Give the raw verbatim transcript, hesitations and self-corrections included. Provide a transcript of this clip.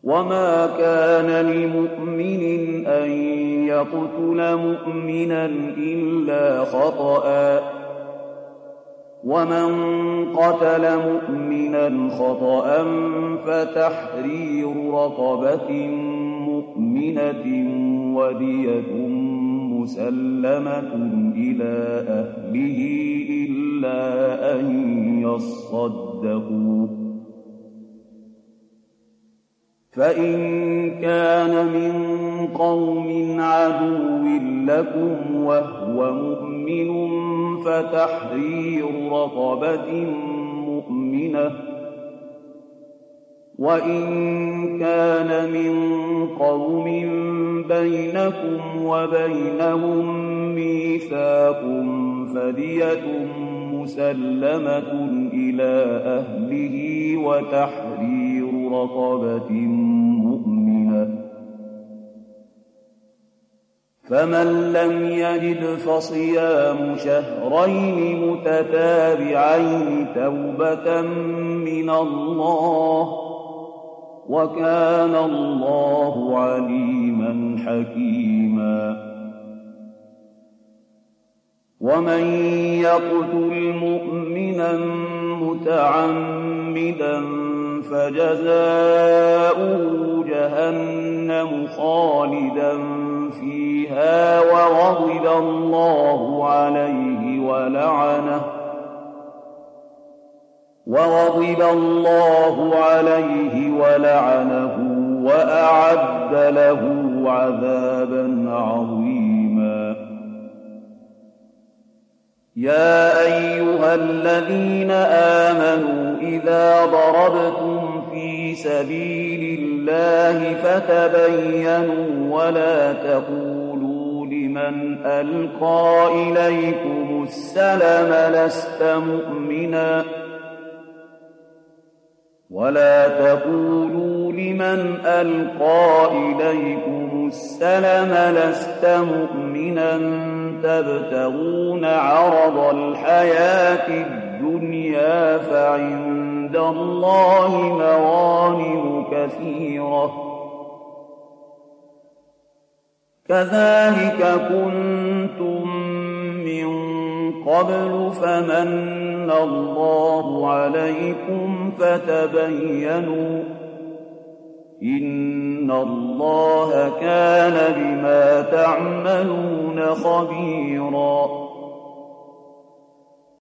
وما كان لمؤمن أن يقتل مؤمنا إلا خطأ ومن قتل مؤمنا خطأ فتحرير رقبة مؤمنة ودية مسلمة إلى أهله إلا أن يصدقوا فإن كان من قوم عدو لكم وهو مؤمن فتحرير رقبة مؤمنة وإن كان من قوم بينكم وبينهم ميثاق فدية مسلمة إلى أهله وتحرير رقبة مؤمنة فمن لم يجد فصيام شهرين متتابعين توبة من الله وكان الله عليما حكيما ومن يقتل مؤمنا متعمدا فجزاؤه جهنم خالدا فيها وغضب الله عليه ولعنه وغضب الله عليه ولعنه وأعد له عذابا عظيما يا أيها الذين آمنوا إذا ضربتم في سبيل الله فتبينوا ولا تقولوا لمن ألقى إليكم السلم لست مؤمنا ولا تقولوا لمن ألقى إليكم السلم لست مؤمنا تبتغون عرض الحياة الدنيا فعند الله مغانم كثيرة كذلك كنتم من قبل فمن الله عليكم فتبينوا إن الله كان بما تعملون خبيرا